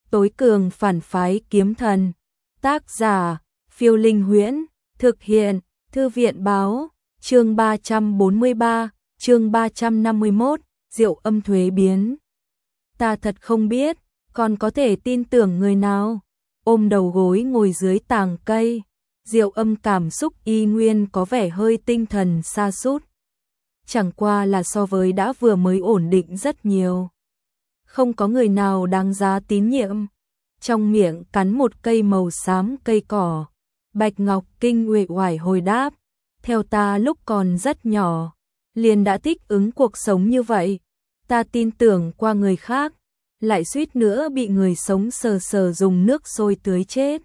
Tối cường phản phái kiếm thần. Tác giả, Phiêu Linh Huyễn. Thực hiện, Thư viện báo. Chương 343, chương 351, Diệu Âm thuế biến. Ta thật không biết, còn có thể tin tưởng người nào. Ôm đầu gối ngồi dưới tàng cây, Diệu Âm cảm xúc y nguyên có vẻ hơi tinh thần sa sút. Chẳng qua là so với đã vừa mới ổn định rất nhiều. Không có người nào đáng giá tín nhiệm. Trong miệng cắn một cây màu xám cây cỏ, Bạch Ngọc Kinh uể oải hồi đáp, theo ta lúc còn rất nhỏ, liền đã thích ứng cuộc sống như vậy. Ta tin tưởng qua người khác, lại suýt nữa bị người sống sờ sờ dùng nước sôi tưới chết.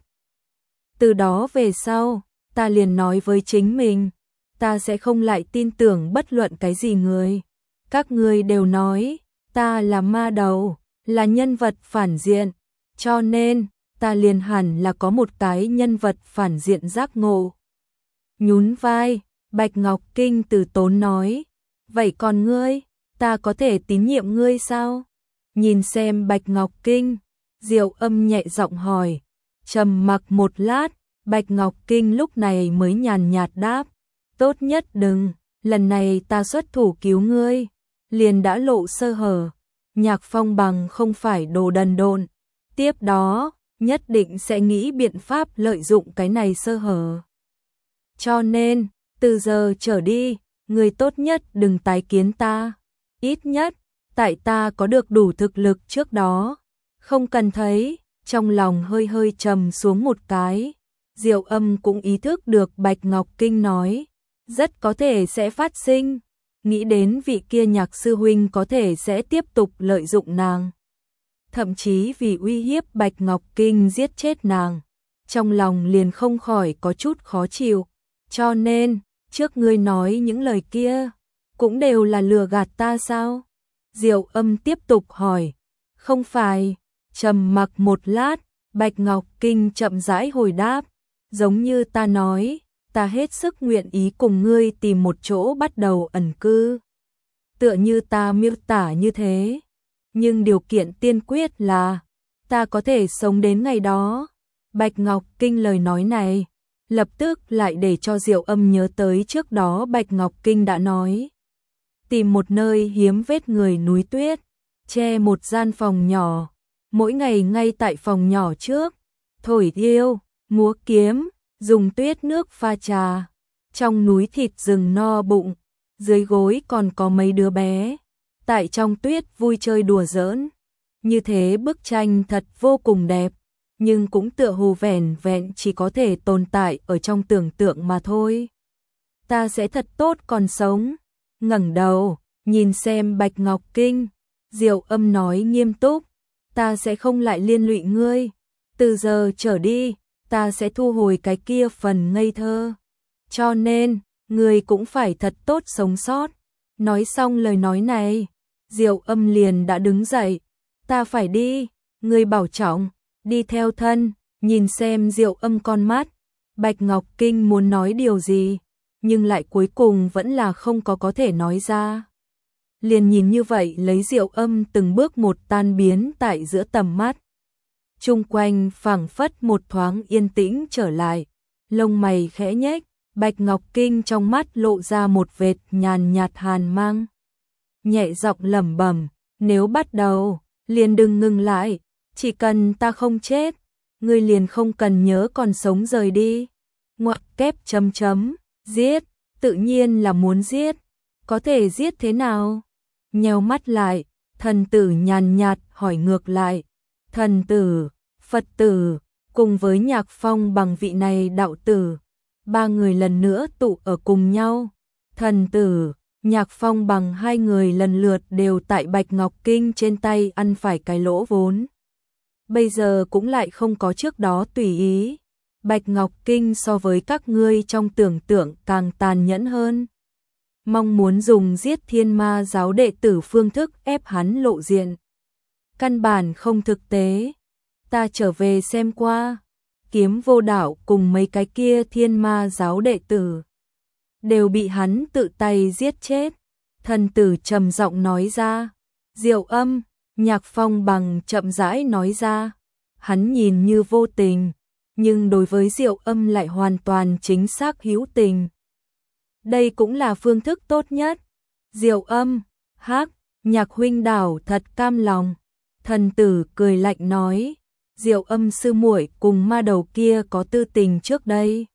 Từ đó về sau, ta liền nói với chính mình, ta sẽ không lại tin tưởng bất luận cái gì người. Các người đều nói, ta là ma đầu, là nhân vật phản diện, cho nên, ta liền hẳn là có một cái nhân vật phản diện giác ngộ. Nhún vai, Bạch Ngọc Kinh từ tốn nói, vậy còn ngươi, ta có thể tín nhiệm ngươi sao? Nhìn xem Bạch Ngọc Kinh, Diệu Âm nhẹ giọng hỏi. Trầm mặc một lát, Bạch Ngọc Kinh lúc này mới nhàn nhạt đáp, tốt nhất đừng, lần này ta xuất thủ cứu ngươi, liền đã lộ sơ hở. Nhạc Phong Bằng không phải đồ đần độn, tiếp đó, nhất định sẽ nghĩ biện pháp lợi dụng cái này sơ hở. Cho nên, từ giờ trở đi, người tốt nhất đừng tái kiến ta, ít nhất, tại ta có được đủ thực lực trước đó. Không cần thấy, trong lòng hơi hơi trầm xuống một cái. Diệu Âm cũng ý thức được Bạch Ngọc Kinh nói, rất có thể sẽ phát sinh. Nghĩ đến vị kia Nhạc sư huynh có thể sẽ tiếp tục lợi dụng nàng, thậm chí vì uy hiếp Bạch Ngọc Kinh giết chết nàng, trong lòng liền không khỏi có chút khó chịu. Cho nên, trước ngươi nói những lời kia, cũng đều là lừa gạt ta sao? Diệu Âm tiếp tục hỏi. Không phải. Trầm mặc một lát, Bạch Ngọc Kinh chậm rãi hồi đáp, giống như ta nói, ta hết sức nguyện ý cùng ngươi tìm một chỗ bắt đầu ẩn cư. Tựa như ta miêu tả như thế, nhưng điều kiện tiên quyết là ta có thể sống đến ngày đó. Bạch Ngọc Kinh lời nói này lập tức lại để cho Diệu Âm nhớ tới trước đó Bạch Ngọc Kinh đã nói, tìm một nơi hiếm vết người núi tuyết, che một gian phòng nhỏ, mỗi ngày ngay tại phòng nhỏ trước, thổi thiêu, múa kiếm, dùng tuyết nước pha trà, trong núi thịt rừng no bụng, dưới gối còn có mấy đứa bé, tại trong tuyết vui chơi đùa giỡn. Như thế bức tranh thật vô cùng đẹp, nhưng cũng tựa hồ vẻn vẹn chỉ có thể tồn tại ở trong tưởng tượng mà thôi. Ta sẽ thật tốt còn sống. Ngẩng đầu, nhìn xem Bạch Ngọc Kinh, Diệu Âm nói nghiêm túc, ta sẽ không lại liên lụy ngươi. Từ giờ trở đi, ta sẽ thu hồi cái kia phần ngây thơ. Cho nên, ngươi cũng phải thật tốt sống sót. Nói xong lời nói này, Diệu Âm liền đã đứng dậy. Ta phải đi, ngươi bảo trọng, đi theo thân. Nhìn xem Diệu Âm con mắt, Bạch Ngọc Kinh muốn nói điều gì, nhưng lại cuối cùng vẫn là không có thể nói ra. Liền nhìn như vậy lấy Diệu Âm từng bước một tan biến tại giữa tầm mắt. Chung quanh phảng phất một thoáng yên tĩnh trở lại, lông mày khẽ nhếch, Bạch Ngọc Kinh trong mắt lộ ra một vệt nhàn nhạt hàn mang. Nhẹ giọng lẩm bẩm, nếu bắt đầu, liền đừng ngừng lại, chỉ cần ta không chết, ngươi liền không cần nhớ còn sống rời đi. Ngoặc kép chấm chấm, giết, tự nhiên là muốn giết, có thể giết thế nào? Nheo mắt lại, thần tử nhàn nhạt hỏi ngược lại, thần tử, Phật tử, cùng với Nhạc Phong Bằng vị này đạo tử, ba người lần nữa tụ ở cùng nhau. Thần tử, Nhạc Phong Bằng hai người lần lượt đều tại Bạch Ngọc Kinh trên tay ăn phải cái lỗ vốn. Bây giờ cũng lại không có trước đó tùy ý. Bạch Ngọc Kinh so với các ngươi trong tưởng tượng càng tàn nhẫn hơn. Mong muốn dùng giết Thiên Ma giáo đệ tử phương thức ép hắn lộ diện. Căn bản không thực tế. Ta trở về xem qua, Kiếm Vô Đạo cùng mấy cái kia Thiên Ma giáo đệ tử đều bị hắn tự tay giết chết. Thần tử trầm giọng nói ra. Diệu Âm, Nhạc Phong Bằng chậm rãi nói ra, hắn nhìn như vô tình, nhưng đối với Diệu Âm lại hoàn toàn chính xác hữu tình. Đây cũng là phương thức tốt nhất. Diệu Âm, hắc, Nhạc huynh đảo thật cam lòng. Thần tử cười lạnh nói, Diệu Âm sư muội cùng ma đầu kia có tư tình trước đây.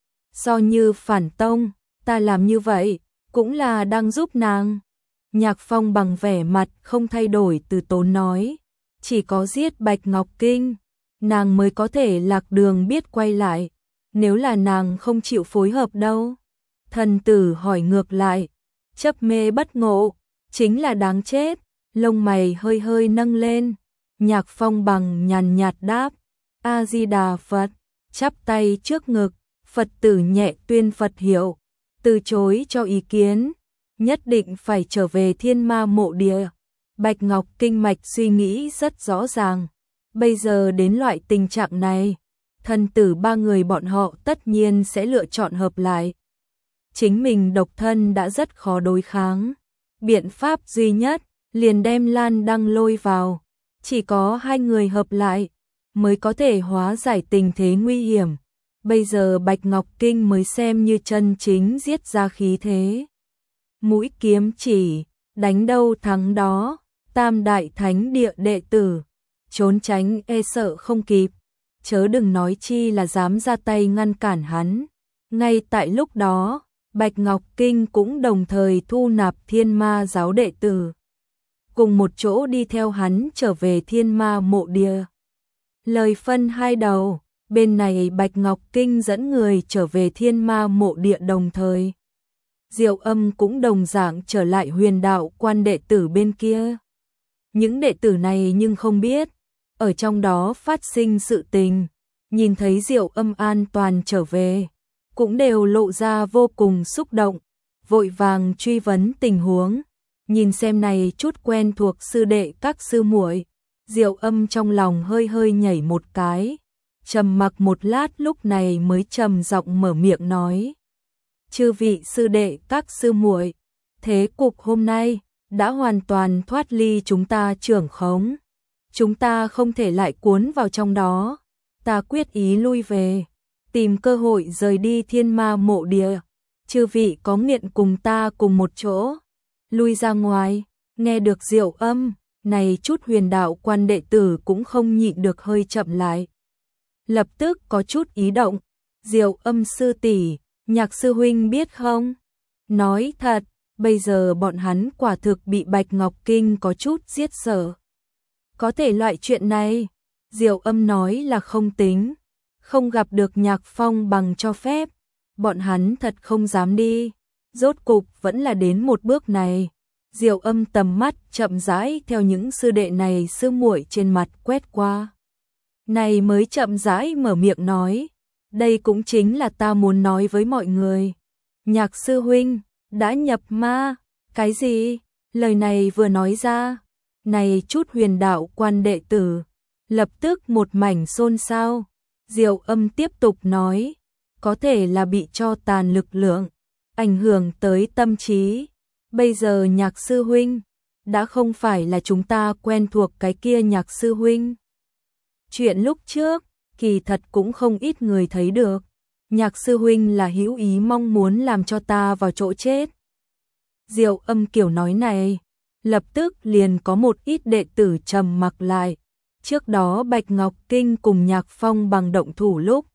So như phản tông, ta làm như vậy, cũng là đang giúp nàng. Nhạc Phong bằng vẻ mặt không thay đổi từ tốn nói, chỉ có giết Bạch Ngọc Kinh, nàng mới có thể lạc đường biết quay lại, nếu là nàng không chịu phối hợp đâu. Thần tử hỏi ngược lại, chấp mê bất ngộ, chính là đáng chết, lông mày hơi hơi nâng lên. Nhạc Phong bằng nhàn nhạt đáp, A-di-đà Phật, chắp tay trước ngực, Phật tử nhẹ tuyên Phật hiệu, từ chối cho ý kiến, nhất định phải trở về Thiên Ma mộ địa. Bạch Ngọc Kinh mạch suy nghĩ rất rõ ràng, bây giờ đến loại tình trạng này, thần tử ba người bọn họ tất nhiên sẽ lựa chọn hợp lại. Chính mình độc thân đã rất khó đối kháng, biện pháp duy nhất liền đem Lan Đăng lôi vào, chỉ có hai người hợp lại mới có thể hóa giải tình thế nguy hiểm. Bây giờ Bạch Ngọc Kinh mới xem như chân chính giết ra khí thế. Mũi kiếm chỉ, đánh đâu thắng đó, Tam Đại Thánh Địa đệ tử, trốn tránh e sợ không kịp, chớ đừng nói chi là dám ra tay ngăn cản hắn. Ngay tại lúc đó, Bạch Ngọc Kinh cũng đồng thời thu nạp Thiên Ma giáo đệ tử, cùng một chỗ đi theo hắn trở về Thiên Ma mộ địa. Lời phân hai đầu, bên này Bạch Ngọc Kinh dẫn người trở về Thiên Ma mộ địa đồng thời. Diệu Âm cũng đồng dạng trở lại Huyền Đạo quan đệ tử bên kia. Những đệ tử này nhưng không biết, ở trong đó phát sinh sự tình, nhìn thấy Diệu Âm an toàn trở về, cũng đều lộ ra vô cùng xúc động, vội vàng truy vấn tình huống, nhìn xem này chút quen thuộc sư đệ các sư muội. Diệu Âm trong lòng hơi hơi nhảy một cái, trầm mặc một lát lúc này mới trầm giọng mở miệng nói, chư vị sư đệ các sư muội, thế cục hôm nay đã hoàn toàn thoát ly chúng ta trưởng khống, chúng ta không thể lại cuốn vào trong đó, ta quyết ý lui về, tìm cơ hội rời đi Thiên Ma mộ địa, chư vị có nguyện cùng ta cùng một chỗ lui ra ngoài. Nghe được Diệu Âm, này chút Huyền Đạo quan đệ tử cũng không nhịn được hơi chậm lại, lập tức có chút ý động. Diệu Âm sư tỷ, Nhạc sư huynh biết không? Nói thật, bây giờ bọn hắn quả thực bị Bạch Ngọc Kinh có chút giết sợ. Có thể loại chuyện này, Diệu Âm nói là không tính, không gặp được Nhạc Phong bằng cho phép, bọn hắn thật không dám đi, rốt cục vẫn là đến một bước này. Diệu Âm tầm mắt chậm rãi theo những sư đệ này sư muội trên mặt quét qua, này mới chậm rãi mở miệng nói, đây cũng chính là ta muốn nói với mọi người. Nhạc sư huynh đã nhập ma. Cái gì? Lời này vừa nói ra, này chút Huyền Đạo quan đệ tử lập tức một mảnh xôn xao. Diệu Âm tiếp tục nói, có thể là bị cho tàn lực lượng ảnh hưởng tới tâm trí. Bây giờ Nhạc sư huynh đã không phải là chúng ta quen thuộc cái kia Nhạc sư huynh. Chuyện lúc trước kỳ thật cũng không ít người thấy được, Nhạc sư huynh là hữu ý mong muốn làm cho ta vào chỗ chết. Diệu Âm kiểu nói này, lập tức liền có một ít đệ tử trầm mặc lại. Trước đó Bạch Ngọc Kinh cùng Nhạc Phong bằng động thủ lúc,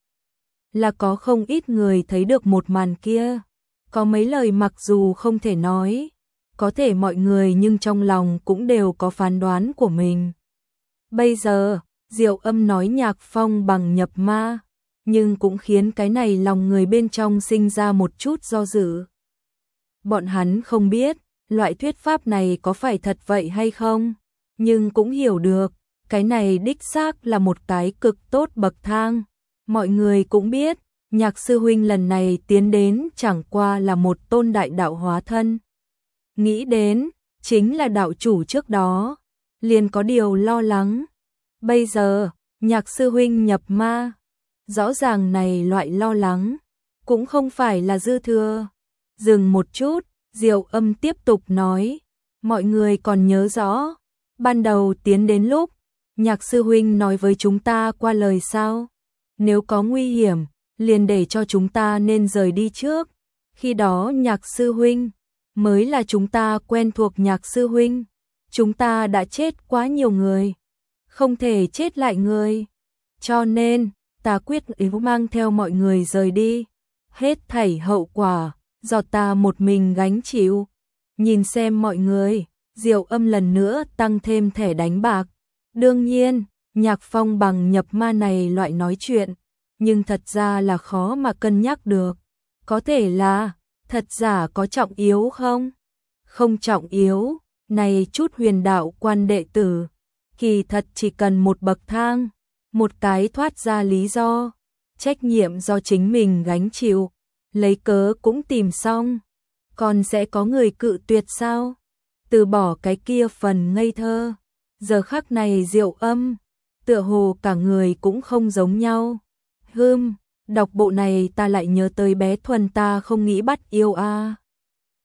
là có không ít người thấy được một màn kia. Có mấy lời mặc dù không thể nói, có thể mọi người nhưng trong lòng cũng đều có phán đoán của mình. Bây giờ, Diệu Âm nói Nhạc Phong bằng nhập ma, nhưng cũng khiến cái này lòng người bên trong sinh ra một chút do dự. Bọn hắn không biết, loại thuyết pháp này có phải thật vậy hay không, nhưng cũng hiểu được, cái này đích xác là một cái cực tốt bậc thang. Mọi người cũng biết, Nhạc sư huynh lần này tiến đến chẳng qua là một tôn đại đạo hóa thân. Nghĩ đến, chính là đạo chủ trước đó, liền có điều lo lắng. Bây giờ, Nhạc sư huynh nhập ma, rõ ràng này loại lo lắng, cũng không phải là dư thừa. Dừng một chút, Diệu Âm tiếp tục nói, mọi người còn nhớ rõ, ban đầu tiến đến lúc, Nhạc sư huynh nói với chúng ta qua lời sao? Nếu có nguy hiểm, liền để cho chúng ta nên rời đi trước. Khi đó Nhạc sư huynh mới là chúng ta quen thuộc. Nhạc sư huynh, chúng ta đã chết quá nhiều người, không thể chết lại người. Cho nên, ta quyết ý mang theo mọi người rời đi. Hết thảy hậu quả, do ta một mình gánh chịu. Nhìn xem mọi người, Diệu Âm lần nữa tăng thêm thẻ đánh bạc. Đương nhiên, Nhạc Phong bằng nhập ma này loại nói chuyện, nhưng thật ra là khó mà cân nhắc được. Có thể là, thật giả có trọng yếu không? Không trọng yếu, này chút huyền đạo quan đệ tử, kỳ thật chỉ cần một bậc thang, một cái thoát ra lý do, trách nhiệm do chính mình gánh chịu, lấy cớ cũng tìm xong. Còn sẽ có người cự tuyệt sao? Từ bỏ cái kia phần ngây thơ. Giờ khắc này Diệu Âm, tựa hồ cả người cũng không giống nhau. Đọc bộ này ta lại nhớ tới bé Thuần ta không nghĩ bắt yêu a.